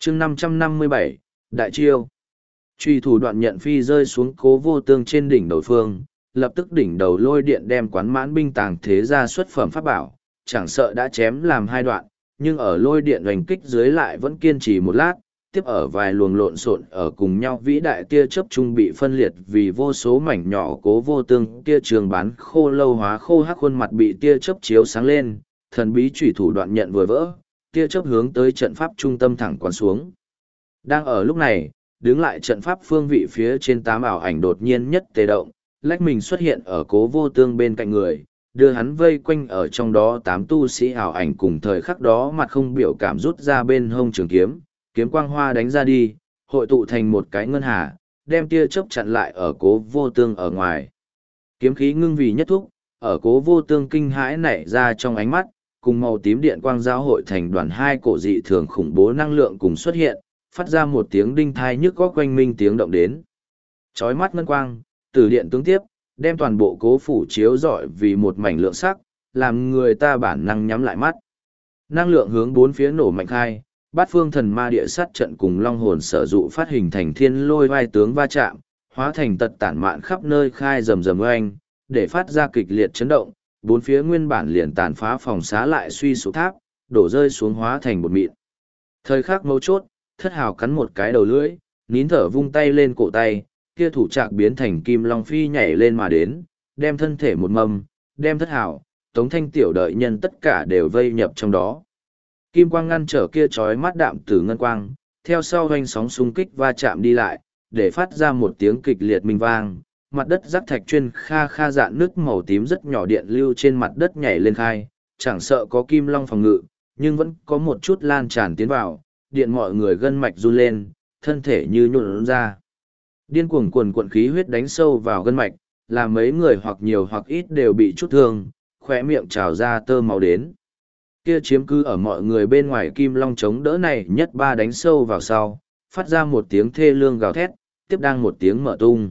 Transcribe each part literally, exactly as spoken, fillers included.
chương năm trăm năm mươi bảy, Đại Chiêu. Truy thủ đoạn nhận phi rơi xuống Cố Vô Tương trên đỉnh đầu phương, lập tức đỉnh đầu lôi điện đem quán mãn binh tàng thế ra xuất phẩm pháp bảo, chẳng sợ đã chém làm hai đoạn, nhưng ở lôi điện hoành kích dưới lại vẫn kiên trì một lát, tiếp ở vài luồng lộn xộn ở cùng nhau vĩ đại tia chớp trung bị phân liệt vì vô số mảnh nhỏ. Cố Vô Tương kia trường bán khô lâu hóa khô hắc khuôn mặt bị tia chớp chiếu sáng lên, thần bí chủy thủ đoạn nhận vừa vỡ, tia chớp hướng tới trận pháp trung tâm thẳng quán xuống. Đang ở lúc này, đứng lại trận pháp phương vị phía trên tám ảo ảnh đột nhiên nhất tê động, lách mình xuất hiện ở Cố Vô Tương bên cạnh người, đưa hắn vây quanh ở trong đó. Tám tu sĩ ảo ảnh cùng thời khắc đó mặt không biểu cảm rút ra bên hông trường kiếm, kiếm quang hoa đánh ra đi, hội tụ thành một cái ngân hà, đem tia chớp chặn lại ở Cố Vô Tương ở ngoài. Kiếm khí ngưng vì nhất thúc, ở Cố Vô Tương kinh hãi nảy ra trong ánh mắt, cùng màu tím điện quang giao hội thành đoàn hai cổ dị thường khủng bố năng lượng cùng xuất hiện, phát ra một tiếng đinh thai nhức góc quanh minh tiếng động đến. Chói mắt ngân quang, từ điện tướng tiếp, đem toàn bộ Cố phủ chiếu rọi vì một mảnh lượng sắc, làm người ta bản năng nhắm lại mắt. Năng lượng hướng bốn phía nổ mạnh khai, bát phương thần ma địa sát trận cùng long hồn sở dụ phát hình thành thiên lôi vai tướng va chạm, hóa thành tật tản mạn khắp nơi khai rầm rầm oanh, để phát ra kịch liệt chấn động, bốn phía nguyên bản liền tàn phá phòng xá lại suy sụp tháp, đổ rơi xuống hóa thành bột mịn. Thời khắc mấu chốt, Thất Hào cắn một cái đầu lưỡi, nín thở vung tay lên cổ tay, kia thủ trạc biến thành kim long phi nhảy lên mà đến, đem thân thể một mầm, đem Thất Hào, Tống Thanh tiểu đợi nhân tất cả đều vây nhập trong đó. Kim quang ngăn trở kia chói mắt đạm tử ngân quang, theo sau hoành sóng xung kích va chạm đi lại, để phát ra một tiếng kịch liệt minh vang, mặt đất rắc thạch chuyên kha kha dạn nước màu tím rất nhỏ điện lưu trên mặt đất nhảy lên khai, chẳng sợ có kim long phòng ngự, nhưng vẫn có một chút lan tràn tiến vào, điện mọi người gân mạch run lên, thân thể như nhuộn ra. Điên cuồng cuồn cuộn khí huyết đánh sâu vào gân mạch, làm mấy người hoặc nhiều hoặc ít đều bị chút thương, khỏe miệng trào ra tơ máu đến. Kia chiếm cứ ở mọi người bên ngoài kim long chống đỡ này nhất ba đánh sâu vào sau, phát ra một tiếng thê lương gào thét, tiếp đang một tiếng mở tung.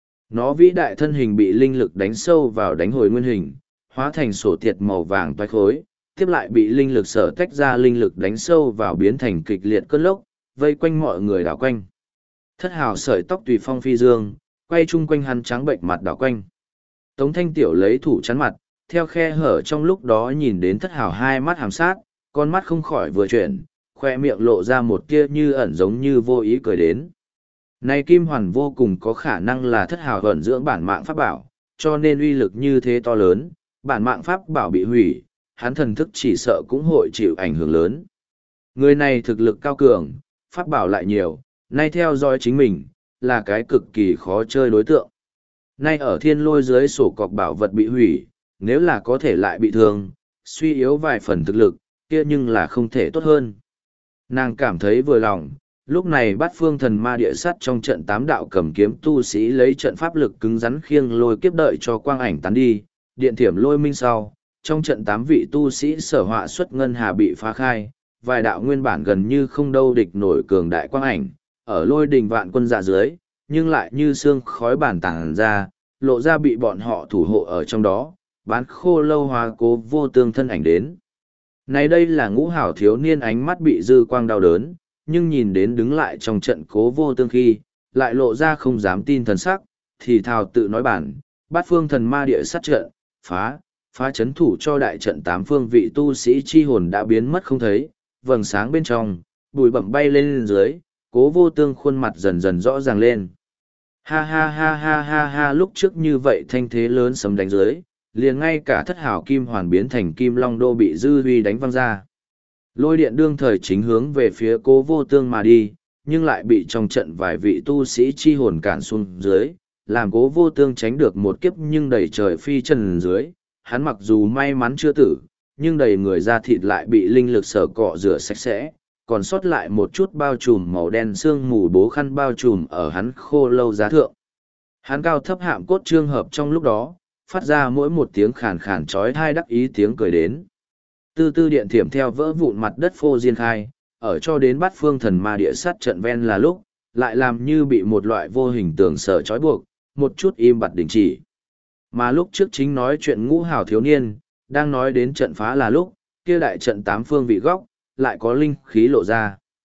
Nó vĩ đại thân hình bị linh lực đánh sâu vào đánh hồi nguyên hình, hóa thành sổ tiệt màu vàng toái khối, tiếp lại bị linh lực sở tách ra linh lực đánh sâu vào biến thành kịch liệt cơn lốc, vây quanh mọi người đảo quanh. Thất Hào sợi tóc tùy phong phi dương, quay chung quanh hắn trắng bệnh mặt đảo quanh. Tống Thanh tiểu lấy thủ chắn mặt, theo khe hở trong lúc đó nhìn đến Thất Hào hai mắt hàm sát, con mắt không khỏi vừa chuyển, khoe miệng lộ ra một tia như ẩn giống như vô ý cười đến. Này kim hoàn vô cùng có khả năng là Thất Hào ẩn dưỡng bản mạng pháp bảo, cho nên uy lực như thế to lớn, bản mạng pháp bảo bị hủy, hắn thần thức chỉ sợ cũng hội chịu ảnh hưởng lớn. Người này thực lực cao cường, pháp bảo lại nhiều, nay theo dõi chính mình, là cái cực kỳ khó chơi đối tượng. Nay ở thiên lôi dưới sổ cọc bảo vật bị hủy, nếu là có thể lại bị thương, suy yếu vài phần thực lực, kia nhưng là không thể tốt hơn. Nàng cảm thấy vừa lòng, lúc này bát phương thần ma địa sắt trong trận tám đạo cầm kiếm tu sĩ lấy trận pháp lực cứng rắn khiêng lôi kiếp đợi cho quang ảnh tán đi, điện thiểm lôi minh sau, trong trận tám vị tu sĩ sở họa xuất ngân hà bị phá khai, vài đạo nguyên bản gần như không đâu địch nổi cường đại quang ảnh, ở lôi đình vạn quân dạ dưới, nhưng lại như xương khói bản tàng ra, lộ ra bị bọn họ thủ hộ ở trong đó, bán khô lâu hóa Cố Vô Tương thân ảnh đến. Này đây là Ngũ Hảo thiếu niên ánh mắt bị dư quang đau đớn, nhưng nhìn đến đứng lại trong trận Cố Vô Tương khi, lại lộ ra không dám tin thần sắc, thì thào tự nói bản, bát phương thần ma địa sát trận, phá, phá chấn thủ cho đại trận tám phương vị tu sĩ chi hồn đã biến mất không thấy, vầng sáng bên trong, bụi bẩm bay lên, lên dưới, Cố Vô Tương khuôn mặt dần dần rõ ràng lên. Ha ha ha ha ha ha, lúc trước như vậy thanh thế lớn sấm đánh dưới, liền ngay cả Thất Hào kim hoàn biến thành kim long đô bị dư huy đánh văng ra. Lôi điện đương thời chính hướng về phía Cố Vô Tương mà đi, nhưng lại bị trong trận vài vị tu sĩ chi hồn cản xuống dưới, làm Cố Vô Tương tránh được một kiếp nhưng đầy trời phi trần dưới. Hắn mặc dù may mắn chưa tử, nhưng đầy người da thịt lại bị linh lực sở cọ rửa sạch sẽ, còn sót lại một chút bao trùm màu đen sương mù bố khăn bao trùm ở hắn khô lâu giá thượng. Hắn cao thấp hạm cốt trương hợp trong lúc đó, phát ra mỗi một tiếng khàn khàn trói thai đắc ý tiếng cười đến. Tư tư điện thiểm theo vỡ vụn mặt đất phô diên khai, ở cho đến bát phương thần ma địa sát trận ven là lúc, lại làm như bị một loại vô hình tường sở trói buộc, một chút im bặt đình chỉ. Mà lúc trước chính nói chuyện Ngũ Hào thiếu niên, đang nói đến trận phá là lúc, kia đại trận tám phương vị góc, lại có linh khí lộ ra.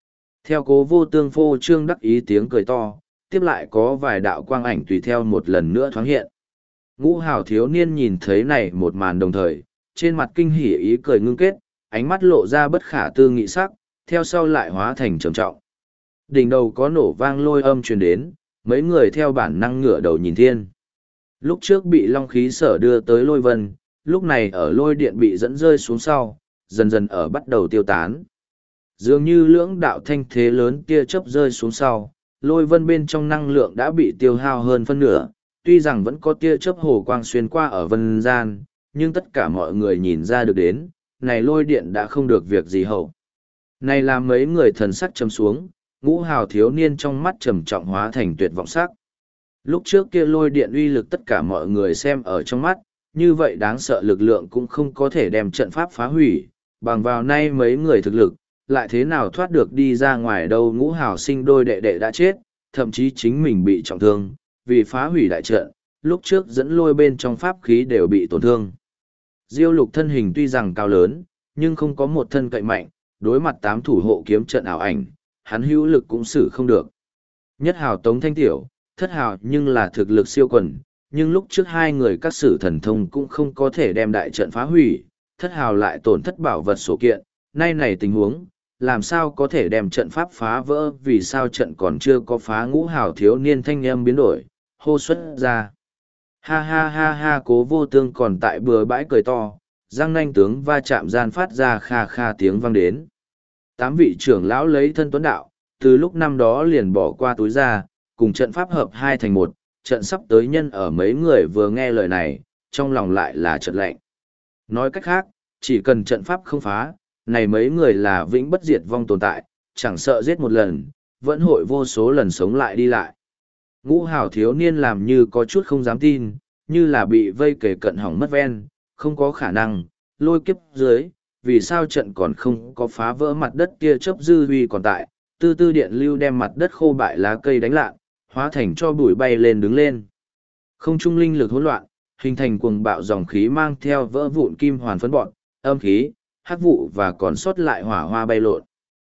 Theo Cố Vô Tương phô trương đắc ý tiếng cười to, tiếp lại có vài đạo quang ảnh tùy theo một lần nữa thoáng hiện. Ngũ Hào thiếu niên nhìn thấy này một màn đồng thời, trên mặt kinh hỉ ý cười ngưng kết, ánh mắt lộ ra bất khả tư nghị sắc, theo sau lại hóa thành trầm trọng. Đỉnh đầu có nổ vang lôi âm truyền đến, mấy người theo bản năng ngửa đầu nhìn thiên. Lúc trước bị long khí sở đưa tới lôi vân, lúc này ở lôi điện bị dẫn rơi xuống sau, dần dần ở bắt đầu tiêu tán. Dường như lưỡng đạo thanh thế lớn tia chớp rơi xuống sau, lôi vân bên trong năng lượng đã bị tiêu hao hơn phân nửa, tuy rằng vẫn có tia chớp hồ quang xuyên qua ở vân gian, nhưng tất cả mọi người nhìn ra được đến, này lôi điện đã không được việc gì hậu. Này làm mấy người thần sắc trầm xuống, Ngũ Hào thiếu niên trong mắt trầm trọng hóa thành tuyệt vọng sắc. Lúc trước kia lôi điện uy lực tất cả mọi người xem ở trong mắt, như vậy đáng sợ lực lượng cũng không có thể đem trận pháp phá hủy, bằng vào nay mấy người thực lực, lại thế nào thoát được đi ra ngoài đâu. Ngũ Hào sinh đôi đệ đệ đã chết, thậm chí chính mình bị trọng thương, vì phá hủy đại trận, lúc trước dẫn lôi bên trong pháp khí đều bị tổn thương. Diêu Lục thân hình tuy rằng cao lớn, nhưng không có một thân cậy mạnh, đối mặt tám thủ hộ kiếm trận ảo ảnh, hắn hữu lực cũng xử không được. Nhất hào Tống Thanh Tiểu, thất hào nhưng là thực lực siêu quần, nhưng lúc trước hai người các sử thần thông cũng không có thể đem đại trận phá hủy, thất hào lại tổn thất bảo vật sổ kiện, nay này tình huống, làm sao có thể đem trận pháp phá vỡ, vì sao trận còn chưa có phá. Ngũ Hào thiếu niên thanh âm biến đổi, hô xuất ra. Ha ha ha ha, Cố Vô Tương còn tại bừa bãi cười to, răng nanh tướng va chạm gian phát ra kha kha tiếng vang đến. Tám vị trưởng lão lấy thân tuấn đạo, từ lúc năm đó liền bỏ qua túi ra, cùng trận pháp hợp hai thành một, trận sắp tới nhân ở mấy người vừa nghe lời này, trong lòng lại là trận lạnh. Nói cách khác, chỉ cần trận pháp không phá, này mấy người là vĩnh bất diệt vong tồn tại, chẳng sợ giết một lần, vẫn hội vô số lần sống lại đi lại. Ngũ Hào thiếu niên làm như có chút không dám tin, như là bị vây kề cận hỏng mất ven, không có khả năng, lôi kiếp dưới, vì sao trận còn không có phá vỡ, mặt đất kia chớp dư huy còn tại, tư tư điện lưu đem mặt đất khô bại lá cây đánh lạn, hóa thành cho bụi bay lên đứng lên. Không trung linh lực hỗn loạn, hình thành cuồng bạo dòng khí mang theo vỡ vụn kim hoàn phấn bọn, âm khí, hắc vụ và còn sót lại hỏa hoa bay lộn.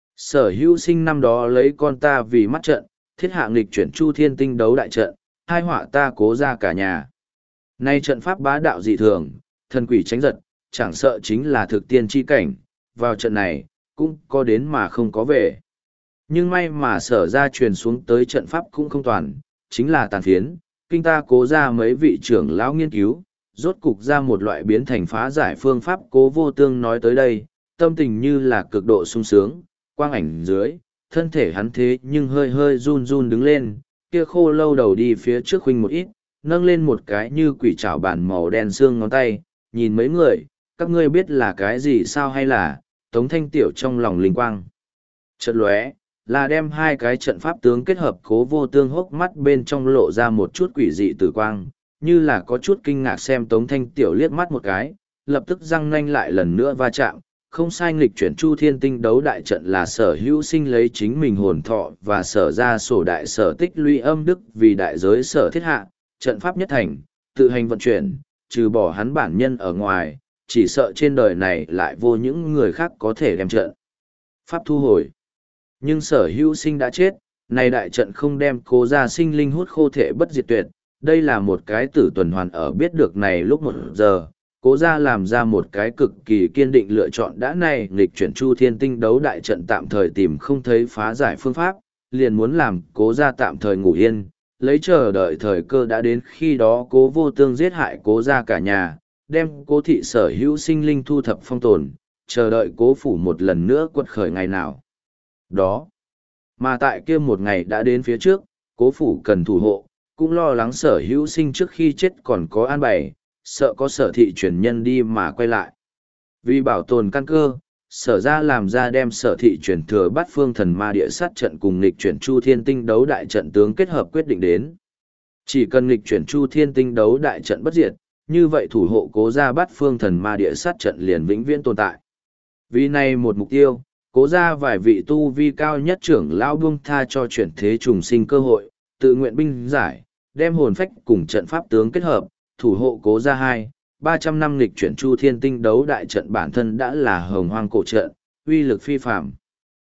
Sở Hữu Sinh năm đó lấy con ta vì mắt trận, thiết hạ nghịch chuyển chu thiên tinh đấu đại trận, hai họa ta Cố ra cả nhà. Nay trận pháp bá đạo dị thường, thần quỷ tránh giật, chẳng sợ chính là thực tiên chi cảnh, vào trận này, cũng có đến mà không có về. Nhưng may mà sở ra truyền xuống tới trận pháp cũng không toàn, chính là tàn phiến, kinh ta Cố ra mấy vị trưởng lão nghiên cứu, rốt cục ra một loại biến thành phá giải phương pháp. Cố Vô Tương nói tới đây, tâm tình như là cực độ sung sướng, quang ảnh dưới, thân thể hắn thế nhưng hơi hơi run run đứng lên, kia khô lâu đầu đi phía trước huynh một ít, nâng lên một cái như quỷ trảo bản màu đen xương ngón tay, nhìn mấy người, các ngươi biết là cái gì sao, hay là, Tống Thanh Tiểu trong lòng linh quang. Chợt lóe, là đem hai cái trận pháp tướng kết hợp. Cố Vô Tương hốc mắt bên trong lộ ra một chút quỷ dị tử quang, như là có chút kinh ngạc xem Tống Thanh Tiểu liếc mắt một cái, lập tức răng nanh lại lần nữa va chạm. Không sai, nghịch chuyển chu thiên tinh đấu đại trận là Sở Hữu Sinh lấy chính mình hồn thọ và sở ra sổ đại sở tích lũy âm đức vì đại giới sở thiết hạ, trận pháp nhất thành, tự hành vận chuyển, trừ bỏ hắn bản nhân ở ngoài, chỉ sợ trên đời này lại vô những người khác có thể đem trận pháp thu hồi. Nhưng Sở Hữu Sinh đã chết, này đại trận không đem Cố ra sinh linh hút khô thể bất diệt tuyệt, đây là một cái tử tuần hoàn. Ở biết được này lúc một giờ, Cố ra làm ra một cái cực kỳ kiên định lựa chọn, đã này nghịch chuyển chu thiên tinh đấu đại trận tạm thời tìm không thấy phá giải phương pháp, liền muốn làm Cố ra tạm thời ngủ yên, lấy chờ đợi thời cơ đã đến, khi đó Cố Vô Tương giết hại Cố ra cả nhà, đem Cố thị Sở Hữu sinh linh thu thập phong tồn, chờ đợi Cố phủ một lần nữa quật khởi ngày nào đó. Mà tại kia một ngày đã đến phía trước, Cố phủ cần thủ hộ, cũng lo lắng Sở Hữu Sinh trước khi chết còn có an bày, sợ có Sở thị truyền nhân đi mà quay lại. Vì bảo tồn căn cơ, Sở ra làm ra đem Sở thị truyền thừa Bát Phương Thần Ma Địa Sát trận cùng nghịch chuyển chu thiên tinh đấu đại trận tướng kết hợp quyết định đến. Chỉ cần nghịch chuyển chu thiên tinh đấu đại trận bất diệt, như vậy thủ hộ Cố ra Bát Phương Thần Ma Địa Sát trận liền vĩnh viễn tồn tại. Vì này một mục tiêu, Cố ra vài vị tu vi cao nhất trưởng lão buông tha cho chuyển thế trùng sinh cơ hội, tự nguyện binh giải, đem hồn phách cùng trận pháp tướng kết hợp, thủ hộ Cố ra hai, ba trăm năm lịch chuyển chu thiên tinh đấu đại trận bản thân đã là hồng hoang cổ trận, uy lực phi phàm.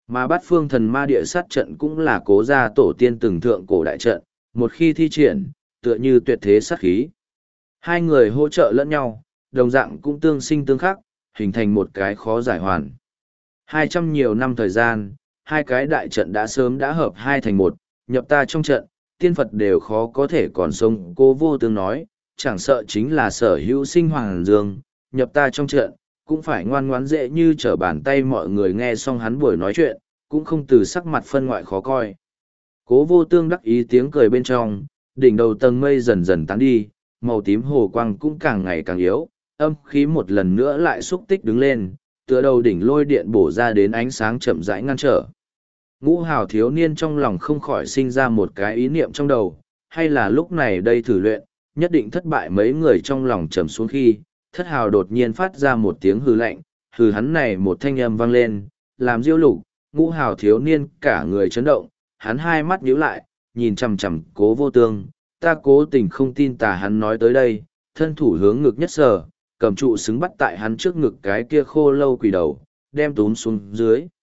Mà bát phương thần ma địa sát trận cũng là cố gia tổ tiên từng thượng cổ đại trận, một khi thi triển, tựa như tuyệt thế sát khí. Hai người hỗ trợ lẫn nhau, đồng dạng cũng tương sinh tương khắc, hình thành một cái khó giải hoàn. Hai trăm nhiều năm thời gian, hai cái đại trận đã sớm đã hợp hai thành một, nhập ta trong trận, tiên Phật đều khó có thể còn sống. Cố Vô Tương nói, chẳng sợ chính là sở hữu sinh hoàng dương, nhập ta trong trận, cũng phải ngoan ngoãn dễ như trở bàn tay. Mọi người nghe xong hắn buổi nói chuyện, cũng không từ sắc mặt phân ngoại khó coi. Cố Vô Tương đắc ý tiếng cười bên trong, đỉnh đầu tầng mây dần dần tán đi, màu tím hồ quang cũng càng ngày càng yếu, âm khí một lần nữa lại xúc tích đứng lên, tựa đầu đỉnh lôi điện bổ ra đến ánh sáng chậm rãi ngăn trở. Ngũ Hào thiếu niên trong lòng không khỏi sinh ra một cái ý niệm trong đầu, hay là lúc này đây thử luyện, nhất định thất bại. Mấy người trong lòng trầm xuống khi, Thất Hào đột nhiên phát ra một tiếng hừ lạnh, hừ hắn này một thanh âm vang lên, làm Diêu Lục, Ngũ Hào thiếu niên cả người chấn động, hắn hai mắt nhíu lại, nhìn chằm chằm Cố Vô Tương, ta cố tình không tin tà. Hắn nói tới đây, thân thủ hướng ngực nhất sờ, cầm trụ xứng bắt tại hắn trước ngực cái kia khô lâu quỷ đầu, đem túm xuống dưới.